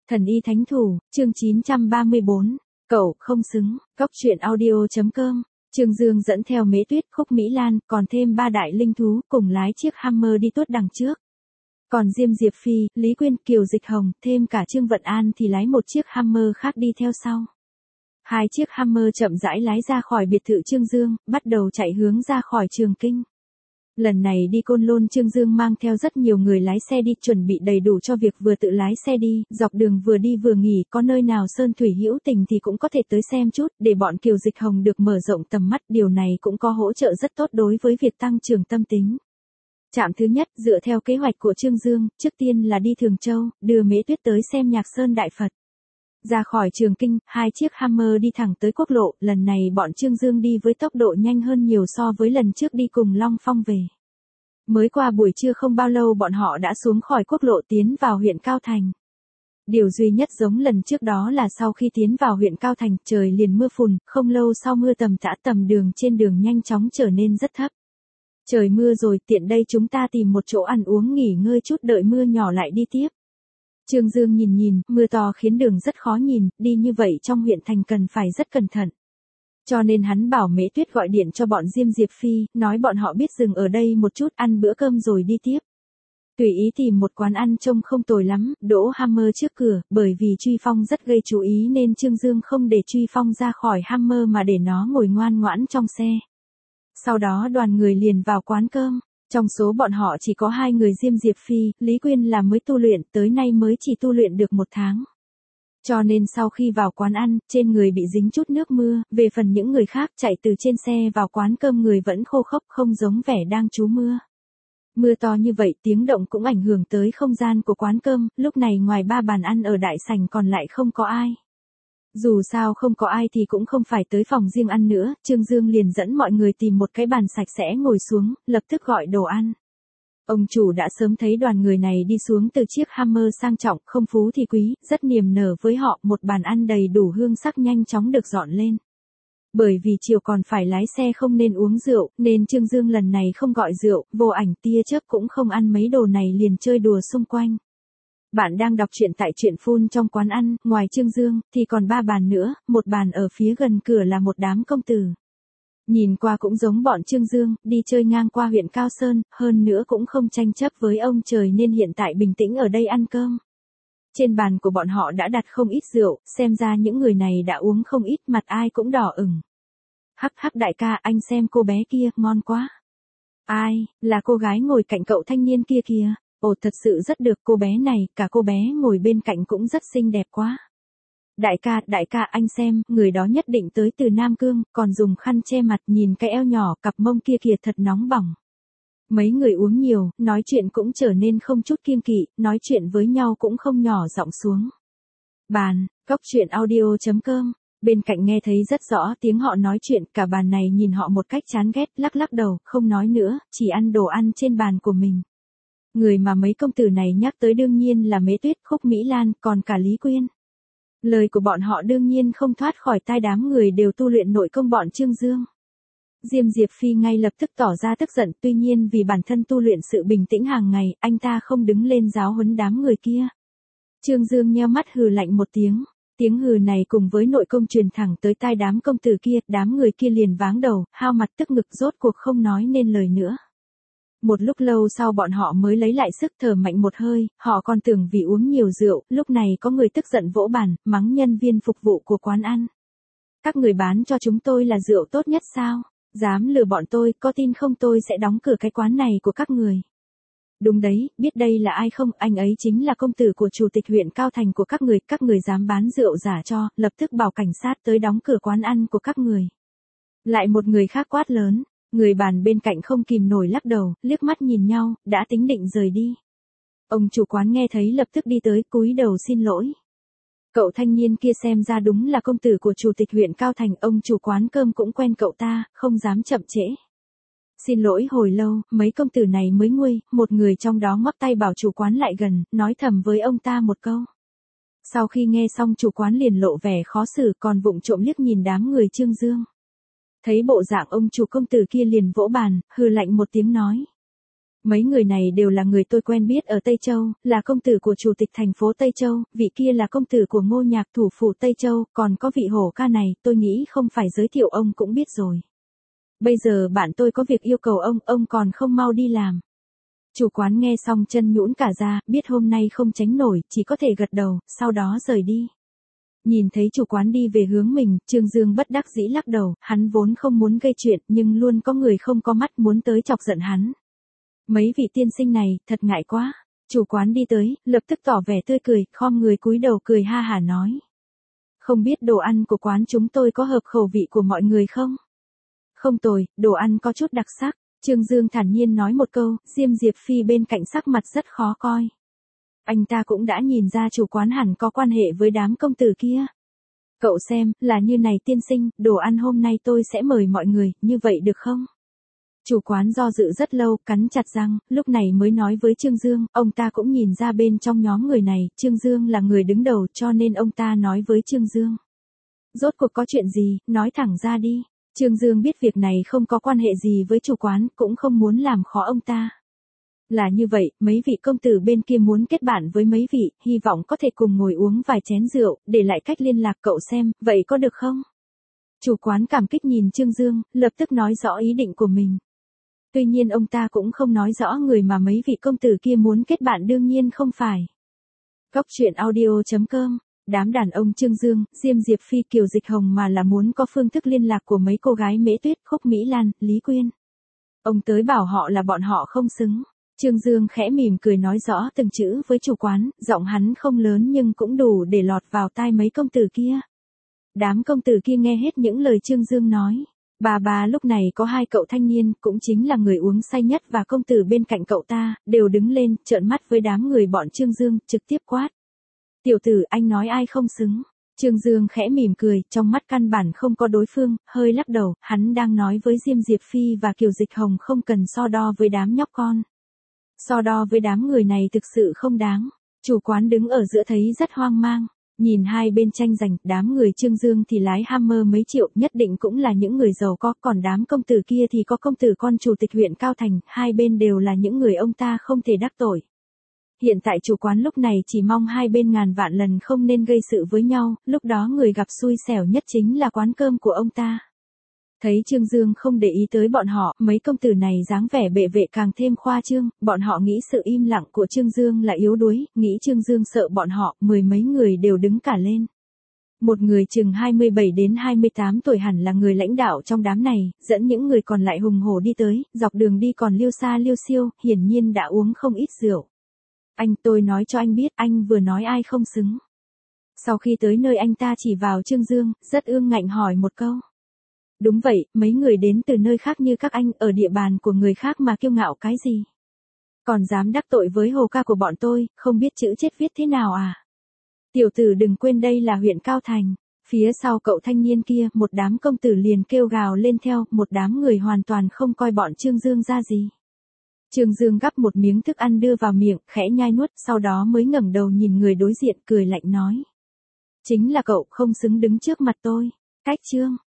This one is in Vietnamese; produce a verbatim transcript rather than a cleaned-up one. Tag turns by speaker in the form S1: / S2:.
S1: Thần y thánh thủ, chương chín trăm ba mươi bốn, cậu không xứng, cóc truyện audio.com, Trương Dương dẫn theo Mễ Tuyết, Khúc Mỹ Lan, còn thêm ba đại linh thú, cùng lái chiếc Hammer đi tuốt đằng trước. Còn Diêm Diệp Phi, Lý Quyên, Kiều Dịch Hồng, thêm cả Trương Vận An thì lái một chiếc Hammer khác đi theo sau. Hai chiếc Hammer chậm rãi lái ra khỏi biệt thự Trương Dương, bắt đầu chạy hướng ra khỏi Trường Kinh. Lần này đi Côn Lôn Trương Dương mang theo rất nhiều người lái xe đi, chuẩn bị đầy đủ cho việc vừa tự lái xe đi, dọc đường vừa đi vừa nghỉ, có nơi nào sơn thủy hữu tình thì cũng có thể tới xem chút, để bọn Kiều Dịch Hồng được mở rộng tầm mắt, điều này cũng có hỗ trợ rất tốt đối với việc tăng trưởng tâm tính. Trạm thứ nhất, dựa theo kế hoạch của Trương Dương, trước tiên là đi Thường Châu, đưa Mễ Tuyết tới xem Nhạc Sơn Đại Phật. Ra khỏi Trường Kinh, hai chiếc Hammer đi thẳng tới quốc lộ, lần này bọn Trương Dương đi với tốc độ nhanh hơn nhiều so với lần trước đi cùng Long Phong về. Mới qua buổi trưa không bao lâu bọn họ đã xuống khỏi quốc lộ tiến vào huyện Cao Thành. Điều duy nhất giống lần trước đó là sau khi tiến vào huyện Cao Thành, trời liền mưa phùn, không lâu sau mưa tầm tã, tầm đường trên đường nhanh chóng trở nên rất thấp. Trời mưa rồi, tiện đây chúng ta tìm một chỗ ăn uống nghỉ ngơi chút, đợi mưa nhỏ lại đi tiếp. Trương Dương nhìn nhìn, mưa to khiến đường rất khó nhìn, đi như vậy trong huyện thành cần phải rất cẩn thận. Cho nên hắn bảo Mễ Tuyết gọi điện cho bọn Diêm Diệp Phi, nói bọn họ biết dừng ở đây một chút, ăn bữa cơm rồi đi tiếp. Tùy ý tìm một quán ăn trông không tồi lắm, đỗ Hammer trước cửa, bởi vì Truy Phong rất gây chú ý nên Trương Dương không để Truy Phong ra khỏi Hammer mà để nó ngồi ngoan ngoãn trong xe. Sau đó đoàn người liền vào quán cơm. Trong số bọn họ chỉ có hai người Diêm Diệp Phi, Lý Quyên là mới tu luyện, tới nay mới chỉ tu luyện được một tháng. Cho nên sau khi vào quán ăn, trên người bị dính chút nước mưa, về phần những người khác chạy từ trên xe vào quán cơm người vẫn khô khốc, không giống vẻ đang trú mưa. Mưa to như vậy tiếng động cũng ảnh hưởng tới không gian của quán cơm, lúc này ngoài ba bàn ăn ở đại sảnh còn lại không có ai. Dù sao không có ai thì cũng không phải tới phòng riêng ăn nữa, Trương Dương liền dẫn mọi người tìm một cái bàn sạch sẽ ngồi xuống, lập tức gọi đồ ăn. Ông chủ đã sớm thấy đoàn người này đi xuống từ chiếc Hammer sang trọng, không phú thì quý, rất niềm nở với họ, một bàn ăn đầy đủ hương sắc nhanh chóng được dọn lên. Bởi vì chiều còn phải lái xe không nên uống rượu, nên Trương Dương lần này không gọi rượu, vô ảnh tia chớp cũng không ăn mấy đồ này liền chơi đùa xung quanh. Bạn đang đọc truyện tại truyện phun trong quán ăn, ngoài Trương Dương, thì còn ba bàn nữa, một bàn ở phía gần cửa là một đám công tử. Nhìn qua cũng giống bọn Trương Dương, đi chơi ngang qua huyện Cao Sơn, hơn nữa cũng không tranh chấp với ông trời nên hiện tại bình tĩnh ở đây ăn cơm. Trên bàn của bọn họ đã đặt không ít rượu, xem ra những người này đã uống không ít, mặt ai cũng đỏ ửng. Hắc hắc đại ca, anh xem cô bé kia, ngon quá. Ai, là cô gái ngồi cạnh cậu thanh niên kia kìa. Ồ thật sự rất được, cô bé này, cả cô bé ngồi bên cạnh cũng rất xinh đẹp quá. Đại ca, đại ca anh xem, người đó nhất định tới từ Nam Cương, còn dùng khăn che mặt, nhìn cái eo nhỏ, cặp mông kia kìa thật nóng bỏng. Mấy người uống nhiều, nói chuyện cũng trở nên không chút kiêng kỵ, nói chuyện với nhau cũng không nhỏ giọng xuống. Bàn, cóc truyện audio.com, bên cạnh nghe thấy rất rõ tiếng họ nói chuyện, cả bàn này nhìn họ một cách chán ghét, lắc lắc đầu, không nói nữa, chỉ ăn đồ ăn trên bàn của mình. Người mà mấy công tử này nhắc tới đương nhiên là Mễ Tuyết, Khúc Mỹ Lan, còn cả Lý Quyên. Lời của bọn họ đương nhiên không thoát khỏi tai đám người đều tu luyện nội công bọn Trương Dương. Diêm Diệp Phi ngay lập tức tỏ ra tức giận, tuy nhiên vì bản thân tu luyện sự bình tĩnh hàng ngày, anh ta không đứng lên giáo huấn đám người kia. Trương Dương nheo mắt hừ lạnh một tiếng, tiếng hừ này cùng với nội công truyền thẳng tới tai đám công tử kia, đám người kia liền váng đầu, hao mặt tức ngực rốt cuộc không nói nên lời nữa. Một lúc lâu sau bọn họ mới lấy lại sức thở mạnh một hơi, họ còn tưởng vì uống nhiều rượu, lúc này có người tức giận vỗ bàn, mắng nhân viên phục vụ của quán ăn. Các người bán cho chúng tôi là rượu tốt nhất sao? Dám lừa bọn tôi, có tin không tôi sẽ đóng cửa cái quán này của các người. Đúng đấy, biết đây là ai không, anh ấy chính là công tử của chủ tịch huyện Cao Thành của các người, các người dám bán rượu giả cho, lập tức bảo cảnh sát tới đóng cửa quán ăn của các người. Lại một người khác quát lớn. Người bàn bên cạnh không kìm nổi lắc đầu, liếc mắt nhìn nhau, đã tính định rời đi. Ông chủ quán nghe thấy lập tức đi tới, cúi đầu xin lỗi. Cậu thanh niên kia xem ra đúng là công tử của chủ tịch huyện Cao Thành, ông chủ quán cơm cũng quen cậu ta, không dám chậm trễ. Xin lỗi hồi lâu, mấy công tử này mới nguôi, một người trong đó ngoắc tay bảo chủ quán lại gần, nói thầm với ông ta một câu. Sau khi nghe xong chủ quán liền lộ vẻ khó xử, còn vụng trộm liếc nhìn đám người Trương Dương. Thấy bộ dạng ông chủ công tử kia liền vỗ bàn, hừ lạnh một tiếng nói. Mấy người này đều là người tôi quen biết ở Tây Châu, là công tử của chủ tịch thành phố Tây Châu, vị kia là công tử của Ngô Nhạc thủ phủ Tây Châu, còn có vị hổ ca này, tôi nghĩ không phải giới thiệu ông cũng biết rồi. Bây giờ bạn tôi có việc yêu cầu ông, ông còn không mau đi làm. Chủ quán nghe xong chân nhũn cả ra, biết hôm nay không tránh nổi, chỉ có thể gật đầu, sau đó rời đi. Nhìn thấy chủ quán đi về hướng mình, Trương Dương bất đắc dĩ lắc đầu, hắn vốn không muốn gây chuyện, nhưng luôn có người không có mắt muốn tới chọc giận hắn. Mấy vị tiên sinh này, thật ngại quá. Chủ quán đi tới, lập tức tỏ vẻ tươi cười, khom người cúi đầu cười ha hả nói. Không biết đồ ăn của quán chúng tôi có hợp khẩu vị của mọi người không? Không tồi, đồ ăn có chút đặc sắc. Trương Dương thản nhiên nói một câu, Diêm Diệp Phi bên cạnh sắc mặt rất khó coi. Anh ta cũng đã nhìn ra chủ quán hẳn có quan hệ với đám công tử kia. Cậu xem, là như này tiên sinh, đồ ăn hôm nay tôi sẽ mời mọi người, như vậy được không? Chủ quán do dự rất lâu, cắn chặt răng, lúc này mới nói với Trương Dương, ông ta cũng nhìn ra bên trong nhóm người này, Trương Dương là người đứng đầu cho nên ông ta nói với Trương Dương. Rốt cuộc có chuyện gì, nói thẳng ra đi. Trương Dương biết việc này không có quan hệ gì với chủ quán, cũng không muốn làm khó ông ta. Là như vậy, mấy vị công tử bên kia muốn kết bạn với mấy vị, hy vọng có thể cùng ngồi uống vài chén rượu, để lại cách liên lạc cậu xem, vậy có được không? Chủ quán cảm kích nhìn Trương Dương, lập tức nói rõ ý định của mình. Tuy nhiên ông ta cũng không nói rõ người mà mấy vị công tử kia muốn kết bạn đương nhiên không phải. Góc truyện audio chấm com. Đám đàn ông Trương Dương, Diêm Diệp Phi, Kiều Dịch Hồng mà là muốn có phương thức liên lạc của mấy cô gái Mễ Tuyết, Khúc Mỹ Lan, Lý Quyên. Ông tới bảo họ là bọn họ không xứng. Trương Dương khẽ mỉm cười nói rõ từng chữ với chủ quán, giọng hắn không lớn nhưng cũng đủ để lọt vào tai mấy công tử kia. Đám công tử kia nghe hết những lời Trương Dương nói. Bà bà lúc này có hai cậu thanh niên, cũng chính là người uống say nhất và công tử bên cạnh cậu ta, đều đứng lên, trợn mắt với đám người bọn Trương Dương, trực tiếp quát. Tiểu tử, anh nói ai không xứng? Trương Dương khẽ mỉm cười, trong mắt căn bản không có đối phương, hơi lắc đầu, hắn đang nói với Diêm Diệp Phi và Kiều Dịch Hồng không cần so đo với đám nhóc con. So đo với đám người này thực sự không đáng. Chủ quán đứng ở giữa thấy rất hoang mang. Nhìn hai bên tranh giành, đám người Trương Dương thì lái Hammer mấy triệu, nhất định cũng là những người giàu có, còn đám công tử kia thì có công tử con chủ tịch huyện Cao Thành, hai bên đều là những người ông ta không thể đắc tội. Hiện tại chủ quán lúc này chỉ mong hai bên ngàn vạn lần không nên gây sự với nhau, lúc đó người gặp xui xẻo nhất chính là quán cơm của ông ta. Thấy Trương Dương không để ý tới bọn họ, mấy công tử này dáng vẻ bệ vệ càng thêm khoa trương, bọn họ nghĩ sự im lặng của Trương Dương là yếu đuối, nghĩ Trương Dương sợ bọn họ, mười mấy người đều đứng cả lên. Một người chừng hai mươi bảy đến hai mươi tám tuổi hẳn là người lãnh đạo trong đám này, dẫn những người còn lại hùng hổ đi tới, dọc đường đi còn liêu xa liêu xiêu, hiển nhiên đã uống không ít rượu. Anh, tôi nói cho anh biết, anh vừa nói ai không xứng. Sau khi tới nơi anh ta chỉ vào Trương Dương, rất ương ngạnh hỏi một câu. Đúng vậy, mấy người đến từ nơi khác như các anh, ở địa bàn của người khác mà kiêu ngạo cái gì? Còn dám đắc tội với hồ ca của bọn tôi, không biết chữ chết viết thế nào à? Tiểu tử đừng quên đây là huyện Cao Thành. Phía sau cậu thanh niên kia, một đám công tử liền kêu gào lên theo, một đám người hoàn toàn không coi bọn Trương Dương ra gì. Trương Dương gắp một miếng thức ăn đưa vào miệng, khẽ nhai nuốt, sau đó mới ngẩng đầu nhìn người đối diện, cười lạnh nói. Chính là cậu, không xứng đứng trước mặt tôi. Cách Trương.